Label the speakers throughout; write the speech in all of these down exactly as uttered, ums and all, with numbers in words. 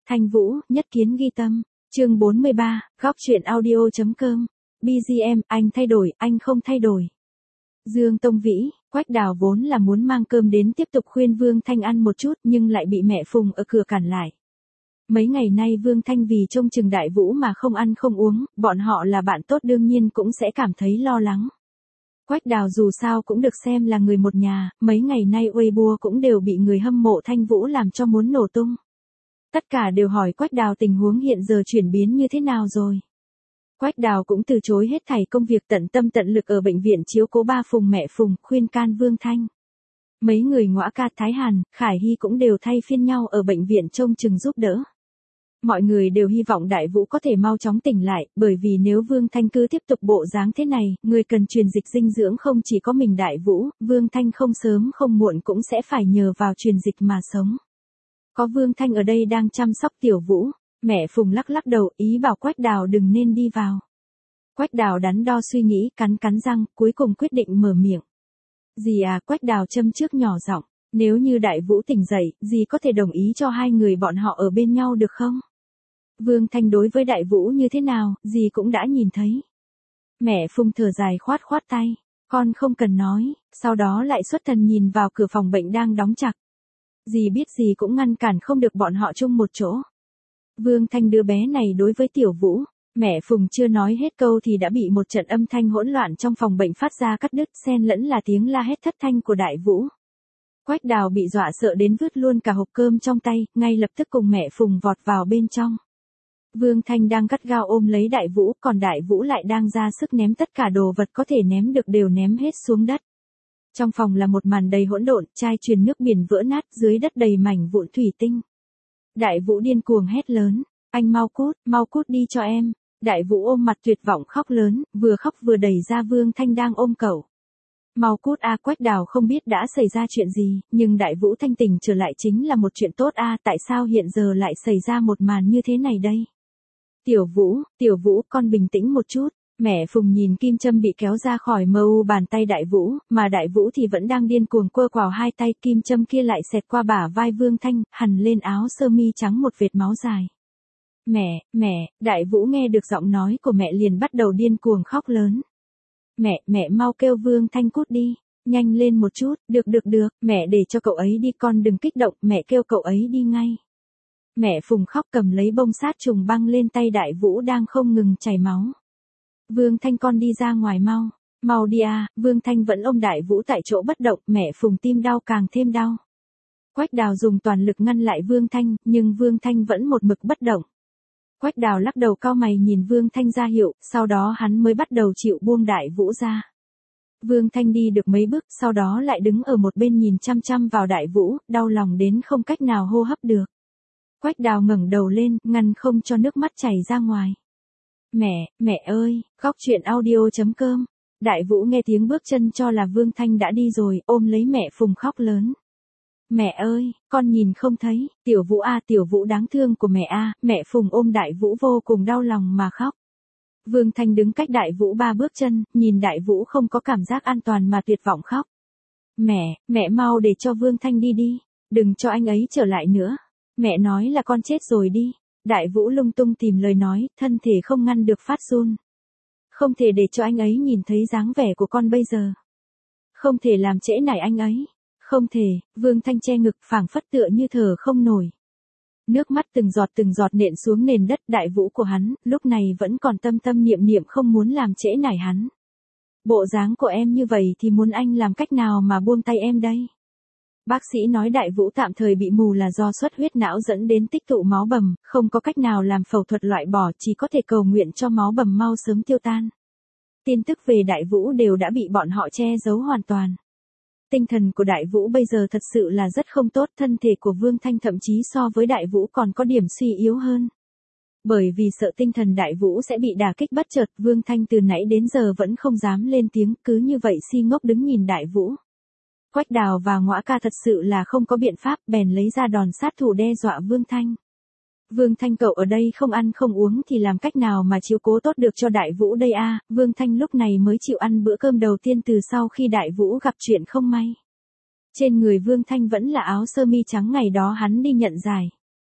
Speaker 1: Thanh Vũ, nhất kiến ghi tâm. Chương bốn mươi ba, góc truyện audio.com. bê giê em, anh thay đổi, anh không thay đổi. Dương Tông Vĩ, Quách Đào vốn là muốn mang cơm đến tiếp tục khuyên Vương Thanh ăn một chút nhưng lại bị mẹ Phùng ở cửa cản lại. Mấy ngày nay Vương Thanh vì trông chừng Đại Vũ mà không ăn không uống, bọn họ là bạn tốt đương nhiên cũng sẽ cảm thấy lo lắng. Quách Đào dù sao cũng được xem là người một nhà, mấy ngày nay Weibo cũng đều bị người hâm mộ Thanh Vũ làm cho muốn nổ tung. Tất cả đều hỏi Quách Đào tình huống hiện giờ chuyển biến như thế nào rồi. Quách Đào cũng từ chối hết thảy công việc tận tâm tận lực ở bệnh viện chiếu cố ba Phùng mẹ Phùng, khuyên can Vương Thanh. Mấy người Ngõa Ca, Thái Hàn, Khải Hy cũng đều thay phiên nhau ở bệnh viện trông chừng giúp đỡ. Mọi người đều hy vọng Đại Vũ có thể mau chóng tỉnh lại, bởi vì nếu Vương Thanh cứ tiếp tục bộ dáng thế này, người cần truyền dịch dinh dưỡng không chỉ có mình Đại Vũ, Vương Thanh không sớm không muộn cũng sẽ phải nhờ vào truyền dịch mà sống. Có Vương Thanh ở đây đang chăm sóc Tiểu Vũ, mẹ Phùng lắc lắc đầu ý bảo Quách Đào đừng nên đi vào. Quách Đào đắn đo suy nghĩ, cắn cắn răng, cuối cùng quyết định mở miệng. Dì à, Quách Đào châm trước nhỏ giọng, nếu như Đại Vũ tỉnh dậy, dì có thể đồng ý cho hai người bọn họ ở bên nhau được không? Vương Thanh đối với Đại Vũ như thế nào, dì cũng đã nhìn thấy. Mẹ Phùng thở dài khoát khoát tay, con không cần nói, sau đó lại xuất thần nhìn vào cửa phòng bệnh đang đóng chặt. Dì biết dì cũng ngăn cản không được bọn họ chung một chỗ. Vương Thanh đứa bé này đối với Tiểu Vũ, mẹ Phùng chưa nói hết câu thì đã bị một trận âm thanh hỗn loạn trong phòng bệnh phát ra cắt đứt, xen lẫn là tiếng la hét thất thanh của Đại Vũ. Quách Đào bị dọa sợ đến vứt luôn cả hộp cơm trong tay, ngay lập tức cùng mẹ Phùng vọt vào bên trong. Vương Thanh đang gắt gao ôm lấy Đại Vũ, còn Đại Vũ lại đang ra sức ném tất cả đồ vật có thể ném được đều ném hết xuống đất. Trong phòng là một màn đầy hỗn độn, chai truyền nước biển vỡ nát, dưới đất đầy mảnh vụn thủy tinh. Đại Vũ điên cuồng hét lớn, anh mau cút, mau cút đi cho em. Đại Vũ ôm mặt tuyệt vọng khóc lớn, vừa khóc vừa đẩy ra Vương Thanh đang ôm cậu. Mau cút a. Quách Đào không biết đã xảy ra chuyện gì, nhưng Đại Vũ thanh tỉnh trở lại chính là một chuyện tốt a. Tại sao hiện giờ lại xảy ra một màn như thế này đây? Tiểu Vũ, Tiểu Vũ con bình tĩnh một chút. Mẹ Phùng nhìn kim châm bị kéo ra khỏi mờ u bàn tay Đại Vũ, mà Đại Vũ thì vẫn đang điên cuồng quơ quào hai tay, kim châm kia lại xẹt qua bả vai Vương Thanh, hằn lên áo sơ mi trắng một vệt máu dài. Mẹ, mẹ, Đại Vũ nghe được giọng nói của mẹ liền bắt đầu điên cuồng khóc lớn. Mẹ, mẹ mau kêu Vương Thanh cút đi, nhanh lên một chút, được được được, mẹ để cho cậu ấy đi, con đừng kích động, mẹ kêu cậu ấy đi ngay. Mẹ Phùng khóc cầm lấy bông sát trùng băng lên tay Đại Vũ đang không ngừng chảy máu. Vương Thanh con đi ra ngoài mau, mau đi à. Vương Thanh vẫn ôm Đại Vũ tại chỗ bất động, mẹ Phùng tim đau càng thêm đau. Quách Đào dùng toàn lực ngăn lại Vương Thanh, nhưng Vương Thanh vẫn một mực bất động. Quách Đào lắc đầu cau mày nhìn Vương Thanh ra hiệu, sau đó hắn mới bắt đầu chịu buông Đại Vũ ra. Vương Thanh đi được mấy bước, sau đó lại đứng ở một bên nhìn chăm chăm vào Đại Vũ, đau lòng đến không cách nào hô hấp được. Quách Đào ngẩng đầu lên, ngăn không cho nước mắt chảy ra ngoài. Mẹ, mẹ ơi, góc truyện audio.com. Đại Vũ nghe tiếng bước chân cho là Vương Thanh đã đi rồi, ôm lấy mẹ Phùng khóc lớn. Mẹ ơi, con nhìn không thấy, Tiểu Vũ a, Tiểu Vũ đáng thương của mẹ a. Mẹ Phùng ôm Đại Vũ vô cùng đau lòng mà khóc. Vương Thanh đứng cách Đại Vũ ba bước chân, nhìn Đại Vũ không có cảm giác an toàn mà tuyệt vọng khóc. Mẹ, mẹ mau để cho Vương Thanh đi đi, đừng cho anh ấy trở lại nữa. Mẹ nói là con chết rồi đi. Đại Vũ lung tung tìm lời nói, thân thể không ngăn được phát run. Không thể để cho anh ấy nhìn thấy dáng vẻ của con bây giờ. Không thể làm trễ nải anh ấy. Không thể. Vương Thanh che ngực phảng phất tựa như thở không nổi. Nước mắt từng giọt từng giọt nện xuống nền đất. Đại Vũ của hắn, lúc này vẫn còn tâm tâm niệm niệm không muốn làm trễ nải hắn. Bộ dáng của em như vậy thì muốn anh làm cách nào mà buông tay em đây? Bác sĩ nói Đại Vũ tạm thời bị mù là do xuất huyết não dẫn đến tích tụ máu bầm, không có cách nào làm phẫu thuật loại bỏ, chỉ có thể cầu nguyện cho máu bầm mau sớm tiêu tan. Tin tức về Đại Vũ đều đã bị bọn họ che giấu hoàn toàn. Tinh thần của Đại Vũ bây giờ thật sự là rất không tốt, thân thể của Vương Thanh thậm chí so với Đại Vũ còn có điểm suy yếu hơn. Bởi vì sợ tinh thần Đại Vũ sẽ bị đả kích bất chợt, Vương Thanh từ nãy đến giờ vẫn không dám lên tiếng, cứ như vậy si ngốc đứng nhìn Đại Vũ. Quách Đào và Ngõa Ca thật sự là không có biện pháp, bèn lấy ra đòn sát thủ đe dọa Vương Thanh. Vương Thanh cậu ở đây không ăn không uống thì làm cách nào mà chiếu cố tốt được cho Đại Vũ đây a? Vương Thanh lúc này mới chịu ăn bữa cơm đầu tiên từ sau khi Đại Vũ gặp chuyện không may. Trên người Vương Thanh vẫn là áo sơ mi trắng ngày đó hắn đi nhận giải.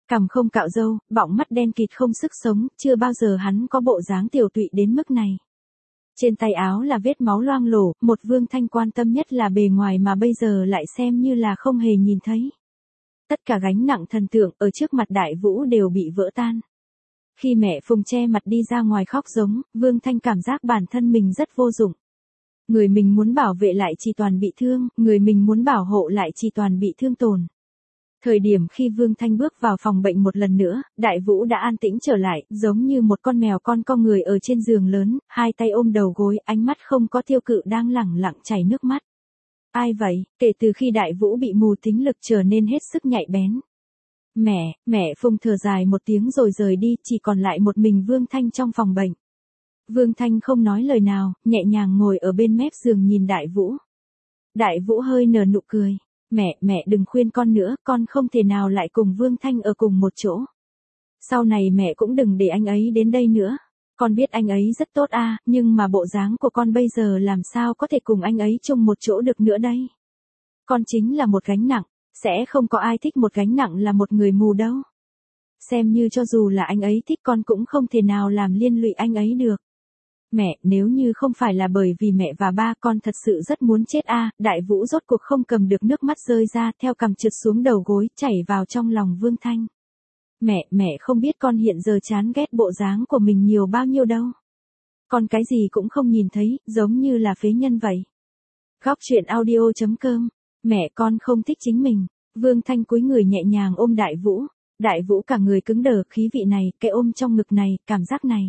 Speaker 1: Cằm không cạo râu, bọng mắt đen kịt không sức sống, chưa bao giờ hắn có bộ dáng tiểu tụy đến mức này. Trên tay áo là vết máu loang lổ, một Vương Thanh quan tâm nhất là bề ngoài mà bây giờ lại xem như là không hề nhìn thấy. Tất cả gánh nặng thần tượng ở trước mặt Đại Vũ đều bị vỡ tan. Khi mẹ Phùng che mặt đi ra ngoài khóc giống, Vương Thanh cảm giác bản thân mình rất vô dụng. Người mình muốn bảo vệ lại chỉ toàn bị thương, người mình muốn bảo hộ lại chỉ toàn bị thương tổn. Thời điểm khi Vương Thanh bước vào phòng bệnh một lần nữa, Đại Vũ đã an tĩnh trở lại, giống như một con mèo con co người ở trên giường lớn, hai tay ôm đầu gối, ánh mắt không có tiêu cự đang lẳng lặng chảy nước mắt. Ai vậy? Kể từ khi Đại Vũ bị mù tính lực trở nên hết sức nhạy bén. Mẹ, mẹ Phùng thở dài một tiếng rồi rời đi, chỉ còn lại một mình Vương Thanh trong phòng bệnh. Vương Thanh không nói lời nào, nhẹ nhàng ngồi ở bên mép giường nhìn Đại Vũ. Đại Vũ hơi nở nụ cười. Mẹ, mẹ đừng khuyên con nữa, con không thể nào lại cùng Vương Thanh ở cùng một chỗ. Sau này mẹ cũng đừng để anh ấy đến đây nữa. Con biết anh ấy rất tốt à, nhưng mà bộ dáng của con bây giờ làm sao có thể cùng anh ấy chung một chỗ được nữa đây. Con chính là một gánh nặng, sẽ không có ai thích một gánh nặng là một người mù đâu. Xem như cho dù là anh ấy thích con cũng không thể nào làm liên lụy anh ấy được. Mẹ, nếu như không phải là bởi vì mẹ và ba, con thật sự rất muốn chết a. À. Đại Vũ rốt cuộc không cầm được nước mắt rơi ra, theo cằm trượt xuống đầu gối, chảy vào trong lòng Vương Thanh. Mẹ, mẹ không biết con hiện giờ chán ghét bộ dáng của mình nhiều bao nhiêu đâu. Con cái gì cũng không nhìn thấy, giống như là phế nhân vậy. Góc truyện audio chấm com. Mẹ con không thích chính mình. Vương Thanh cúi người nhẹ nhàng ôm Đại Vũ. Đại Vũ cả người cứng đờ, khí vị này, cái ôm trong ngực này, cảm giác này.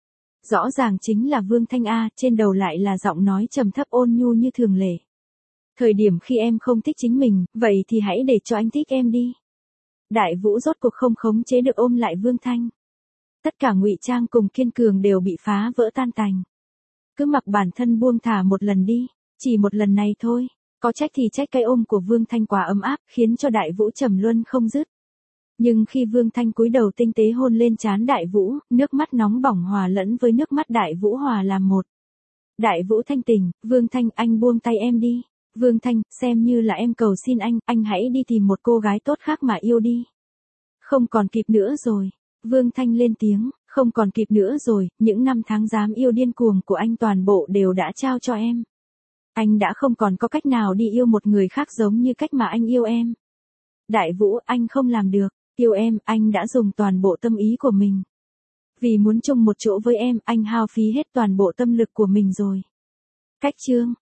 Speaker 1: Rõ ràng chính là Vương Thanh A, trên đầu lại là giọng nói trầm thấp ôn nhu như thường lệ. Thời điểm khi em không thích chính mình, vậy thì hãy để cho anh thích em đi. Đại Vũ rốt cuộc không khống chế được ôm lại Vương Thanh. Tất cả ngụy trang cùng kiên cường đều bị phá vỡ tan tành. Cứ mặc bản thân buông thả một lần đi, chỉ một lần này thôi. Có trách thì trách cái ôm của Vương Thanh quá ấm áp, khiến cho Đại Vũ trầm luân không dứt. Nhưng khi Vương Thanh cúi đầu tinh tế hôn lên trán Đại Vũ, nước mắt nóng bỏng hòa lẫn với nước mắt Đại Vũ hòa làm một. Đại Vũ thanh tỉnh, Vương Thanh, anh buông tay em đi. Vương Thanh, xem như là em cầu xin anh, anh hãy đi tìm một cô gái tốt khác mà yêu đi. Không còn kịp nữa rồi. Vương Thanh lên tiếng, không còn kịp nữa rồi, những năm tháng dám yêu điên cuồng của anh toàn bộ đều đã trao cho em. Anh đã không còn có cách nào đi yêu một người khác giống như cách mà anh yêu em. Đại Vũ, anh không làm được. Yêu em, anh đã dùng toàn bộ tâm ý của mình. Vì muốn chung một chỗ với em, anh hao phí hết toàn bộ tâm lực của mình rồi. Cách chương